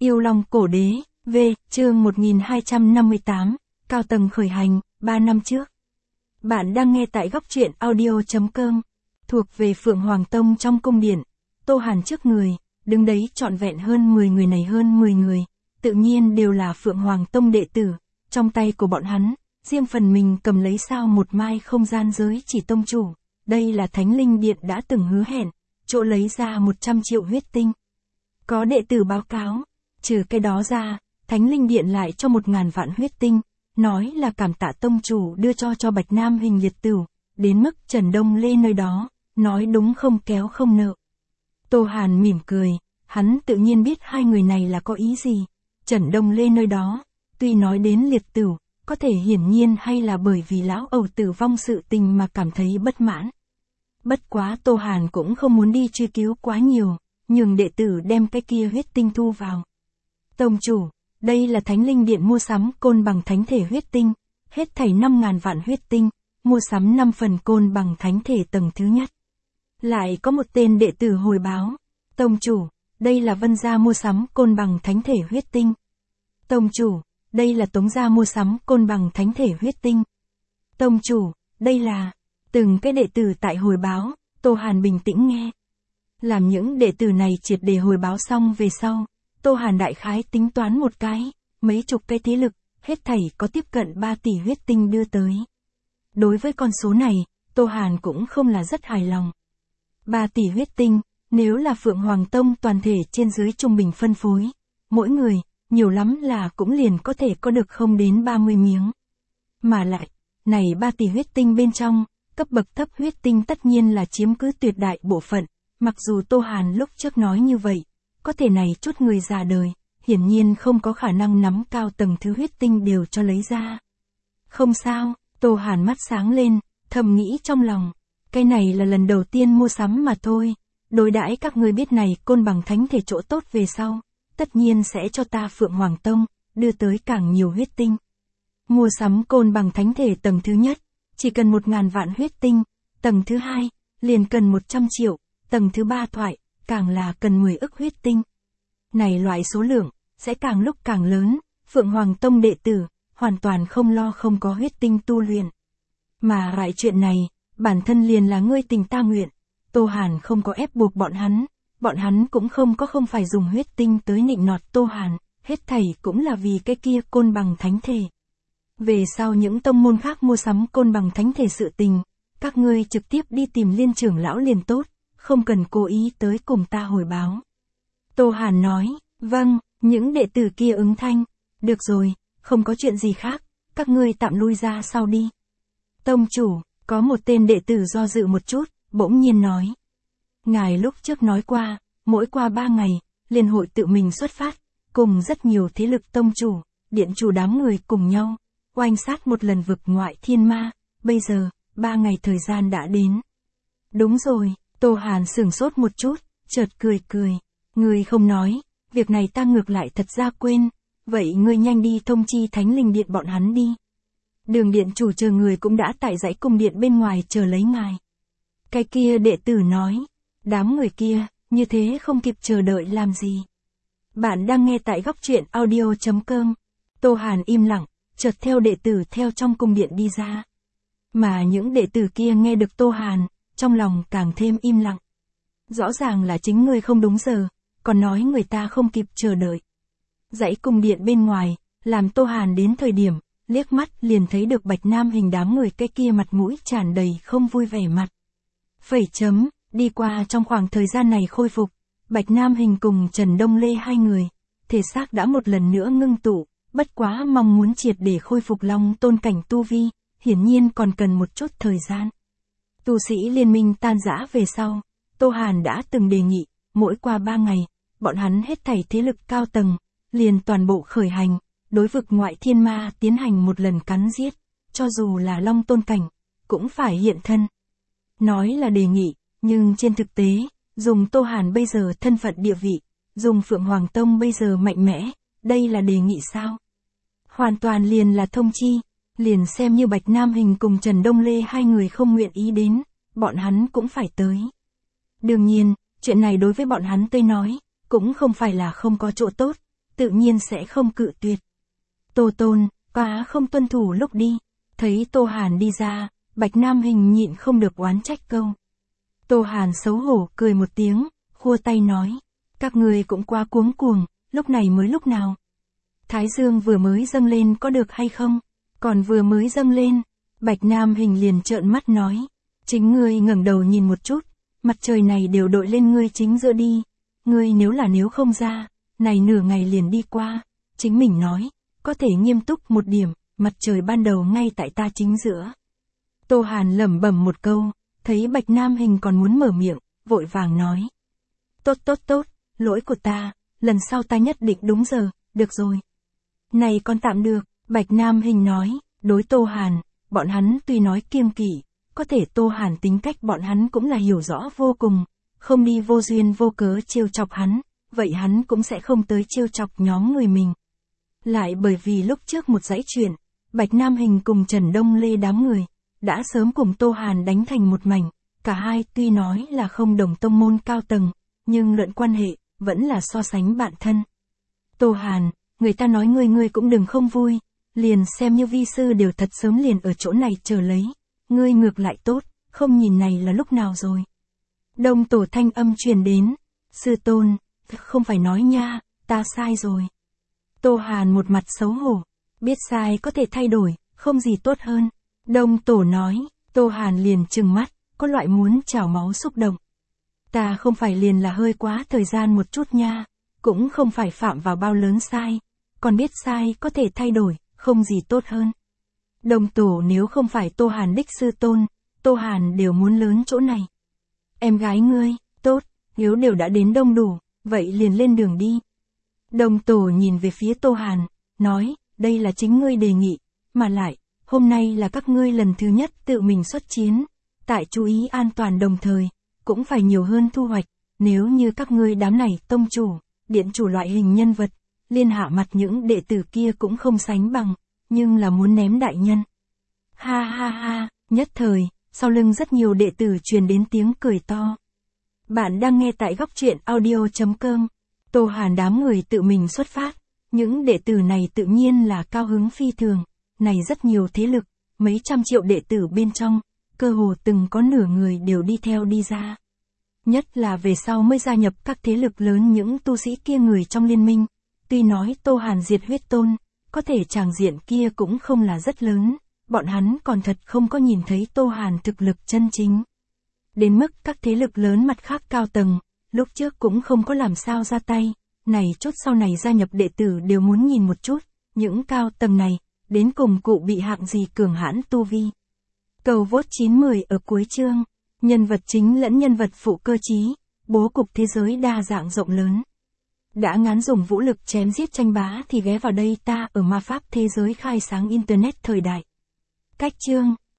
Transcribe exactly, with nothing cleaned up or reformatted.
Yêu Long Cổ Đế, V, chương một nghìn hai trăm năm mươi tám, Cao Tầng Khởi Hành, ba năm trước. Bạn đang nghe tại góc truyện audio.com, thuộc về Phượng Hoàng Tông trong cung điện, Tô Hàn trước người, đứng đấy trọn vẹn hơn mười người này hơn mười người, tự nhiên đều là Phượng Hoàng Tông đệ tử, trong tay của bọn hắn, riêng phần mình cầm lấy sao một mai không gian giới chỉ tông chủ, đây là Thánh Linh Điện đã từng hứa hẹn, chỗ lấy ra một trăm triệu huyết tinh. Có đệ tử báo cáo, trừ cái đó ra, Thánh Linh Điện lại cho một ngàn vạn huyết tinh, nói là cảm tạ tông chủ đưa cho cho Bạch Nam Hình liệt tửu, đến mức Trần Đông Lê nơi đó, nói đúng không kéo không nợ. Tô Hàn mỉm cười, hắn tự nhiên biết hai người này là có ý gì. Trần Đông Lê nơi đó, tuy nói đến liệt tửu, có thể hiển nhiên hay là bởi vì lão ẩu tử vong sự tình mà cảm thấy bất mãn. Bất quá Tô Hàn cũng không muốn đi truy cứu quá nhiều, nhường đệ tử đem cái kia huyết tinh thu vào. Tông chủ, đây là Thánh Linh Điện mua sắm côn bằng thánh thể huyết tinh, hết thảy năm ngàn vạn huyết tinh, mua sắm năm phần côn bằng thánh thể tầng thứ nhất. Lại có một tên đệ tử hồi báo, tông chủ, đây là Vân gia mua sắm côn bằng thánh thể huyết tinh. Tông chủ, đây là Tống gia mua sắm côn bằng thánh thể huyết tinh. Tông chủ, đây là... Từng cái đệ tử tại hồi báo, Tô Hàn bình tĩnh nghe. Làm những đệ tử này triệt để hồi báo xong về sau, Tô Hàn đại khái tính toán một cái, mấy chục cái thế lực, hết thảy có tiếp cận ba tỷ huyết tinh đưa tới. Đối với con số này, Tô Hàn cũng không là rất hài lòng. ba tỷ huyết tinh, nếu là Phượng Hoàng Tông toàn thể trên dưới trung bình phân phối, mỗi người, nhiều lắm là cũng liền có thể có được không đến ba mươi miếng. Mà lại, này ba tỷ huyết tinh bên trong, cấp bậc thấp huyết tinh tất nhiên là chiếm cứ tuyệt đại bộ phận, mặc dù Tô Hàn lúc trước nói như vậy, có thể này chút người già đời, hiển nhiên không có khả năng nắm cao tầng thứ huyết tinh đều cho lấy ra. Không sao, Tô Hàn mắt sáng lên, thầm nghĩ trong lòng, cái này là lần đầu tiên mua sắm mà thôi, đối đãi các ngươi biết này côn bằng thánh thể chỗ tốt về sau, tất nhiên sẽ cho ta Phượng Hoàng Tông, đưa tới càng nhiều huyết tinh. Mua sắm côn bằng thánh thể tầng thứ nhất, chỉ cần một ngàn vạn huyết tinh, tầng thứ hai, liền cần một trăm triệu, tầng thứ ba thoại, càng là cần mười ức huyết tinh. Này loại số lượng, sẽ càng lúc càng lớn, Phượng Hoàng Tông đệ tử, hoàn toàn không lo không có huyết tinh tu luyện. Mà lại chuyện này, bản thân liền là ngươi tình ta nguyện, Tô Hàn không có ép buộc bọn hắn, bọn hắn cũng không có không phải dùng huyết tinh tới nịnh nọt Tô Hàn, hết thảy cũng là vì cái kia côn bằng thánh thể. Về sau những tông môn khác mua sắm côn bằng thánh thể sự tình, các ngươi trực tiếp đi tìm Liên trưởng lão liền tốt, không cần cố ý tới cùng ta hồi báo. Tô Hàn nói, vâng, những đệ tử kia ứng thanh, được rồi, không có chuyện gì khác, các ngươi tạm lui ra sau đi. Tông chủ, có một tên đệ tử do dự một chút, bỗng nhiên nói. Ngài lúc trước nói qua, mỗi qua ba ngày, liên hội tự mình xuất phát, cùng rất nhiều thế lực tông chủ, điện chủ đám người cùng nhau, oanh sát một lần vực ngoại thiên ma, bây giờ, ba ngày thời gian đã đến. Đúng rồi, Tô Hàn sửng sốt một chút, chợt cười cười, ngươi không nói, việc này ta ngược lại thật ra quên, vậy ngươi nhanh đi thông chi Thánh Linh Điện bọn hắn đi. Đường điện chủ chờ người cũng đã tại dãy cung điện bên ngoài chờ lấy ngài. Cái kia đệ tử nói, đám người kia, như thế không kịp chờ đợi làm gì. Bạn đang nghe tại góc truyện audio.com, Tô Hàn im lặng, chợt theo đệ tử theo trong cung điện đi ra. Mà những đệ tử kia nghe được Tô Hàn, trong lòng càng thêm im lặng. Rõ ràng là chính ngươi không đúng giờ, còn nói người ta không kịp chờ đợi. Dãy cung điện bên ngoài, làm Tô Hàn đến thời điểm, liếc mắt liền thấy được Bạch Nam Hình đám người cái kia mặt mũi tràn đầy không vui vẻ mặt. Phẩy chấm, đi qua trong khoảng thời gian này khôi phục, Bạch Nam Hình cùng Trần Đông Lê hai người, thể xác đã một lần nữa ngưng tụ, bất quá mong muốn triệt để khôi phục Long tôn cảnh tu vi, hiển nhiên còn cần một chút thời gian. Tu sĩ liên minh tan rã về sau, Tô Hàn đã từng đề nghị, mỗi qua ba ngày, bọn hắn hết thảy thế lực cao tầng, liền toàn bộ khởi hành, đối vực ngoại thiên ma tiến hành một lần cắn giết, cho dù là Long tôn cảnh, cũng phải hiện thân. Nói là đề nghị, nhưng trên thực tế, dùng Tô Hàn bây giờ thân phận địa vị, dùng Phượng Hoàng Tông bây giờ mạnh mẽ, đây là đề nghị sao? Hoàn toàn liền là thông chi, liền xem như Bạch Nam Hình cùng Trần Đông Lê hai người không nguyện ý đến, bọn hắn cũng phải tới. Đương nhiên, chuyện này đối với bọn hắn tới nói, cũng không phải là không có chỗ tốt, tự nhiên sẽ không cự tuyệt. Tô Tôn, quá không tuân thủ lúc đi. Thấy Tô Hàn đi ra, Bạch Nam Hình nhịn không được oán trách câu. Tô Hàn xấu hổ cười một tiếng, khua tay nói. Các người cũng quá cuống cuồng, lúc này mới lúc nào. Thái dương vừa mới dâng lên có được hay không? Còn vừa mới dâng lên, Bạch Nam Hình liền trợn mắt nói. Chính ngươi ngẩng đầu nhìn một chút, mặt trời này đều đội lên ngươi chính giữa đi. Ngươi nếu là nếu không ra, này nửa ngày liền đi qua. Chính mình nói, có thể nghiêm túc một điểm, mặt trời ban đầu ngay tại ta chính giữa. Tô Hàn lẩm bẩm một câu, thấy Bạch Nam Hình còn muốn mở miệng, vội vàng nói. Tốt tốt tốt, lỗi của ta, lần sau ta nhất định đúng giờ, được rồi. Này con tạm được, Bạch Nam Hình nói, đối Tô Hàn, bọn hắn tuy nói kiêng kỵ, có thể Tô Hàn tính cách bọn hắn cũng là hiểu rõ vô cùng, không đi vô duyên vô cớ trêu chọc hắn, vậy hắn cũng sẽ không tới trêu chọc nhóm người mình. Lại bởi vì lúc trước một dãy chuyện, Bạch Nam Hình cùng Trần Đông Lê đám người, đã sớm cùng Tô Hàn đánh thành một mảnh, cả hai tuy nói là không đồng tông môn cao tầng, nhưng luận quan hệ, vẫn là so sánh bạn thân. Tô Hàn, người ta nói ngươi ngươi cũng đừng không vui, liền xem như vi sư đều thật sớm liền ở chỗ này chờ lấy, ngươi ngược lại tốt, không nhìn này là lúc nào rồi. Đông tổ thanh âm truyền đến, sư tôn, không phải nói nha, ta sai rồi. Tô Hàn một mặt xấu hổ, biết sai có thể thay đổi, không gì tốt hơn. Đông tổ nói, Tô Hàn liền trừng mắt, có loại muốn trào máu xúc động. Ta không phải liền là hơi quá thời gian một chút nha, cũng không phải phạm vào bao lớn sai, còn biết sai có thể thay đổi, không gì tốt hơn. Đông tổ nếu không phải Tô Hàn đích sư tôn, Tô Hàn đều muốn lớn chỗ này. Em gái ngươi, tốt, nếu đều đã đến đông đủ, vậy liền lên đường đi. Đông tổ nhìn về phía Tô Hàn, nói, đây là chính ngươi đề nghị, mà lại, hôm nay là các ngươi lần thứ nhất tự mình xuất chiến, tại chú ý an toàn đồng thời, cũng phải nhiều hơn thu hoạch, nếu như các ngươi đám này tông chủ, điện chủ loại hình nhân vật, liên hạ mặt những đệ tử kia cũng không sánh bằng, nhưng là muốn ném đại nhân. Ha ha ha, nhất thời, sau lưng rất nhiều đệ tử truyền đến tiếng cười to. Bạn đang nghe tại góc truyện audio chấm com. Tô Hàn đám người tự mình xuất phát, những đệ tử này tự nhiên là cao hứng phi thường, này rất nhiều thế lực, mấy trăm triệu đệ tử bên trong, cơ hồ từng có nửa người đều đi theo đi ra. Nhất là về sau mới gia nhập các thế lực lớn những tu sĩ kia người trong liên minh, tuy nói Tô Hàn diệt huyết tôn, có thể tràng diện kia cũng không là rất lớn, bọn hắn còn thật không có nhìn thấy Tô Hàn thực lực chân chính. Đến mức các thế lực lớn mặt khác cao tầng, lúc trước cũng không có làm sao ra tay, này chút sau này gia nhập đệ tử đều muốn nhìn một chút, những cao tầng này, đến cùng cụ bị hạng gì cường hãn tu vi. Cầu vote chín mười ở cuối chương, nhân vật chính lẫn nhân vật phụ cơ trí, bố cục thế giới đa dạng rộng lớn. Đã ngán dùng vũ lực chém giết tranh bá thì ghé vào đây ta ở ma pháp thế giới khai sáng internet thời đại. Cách chương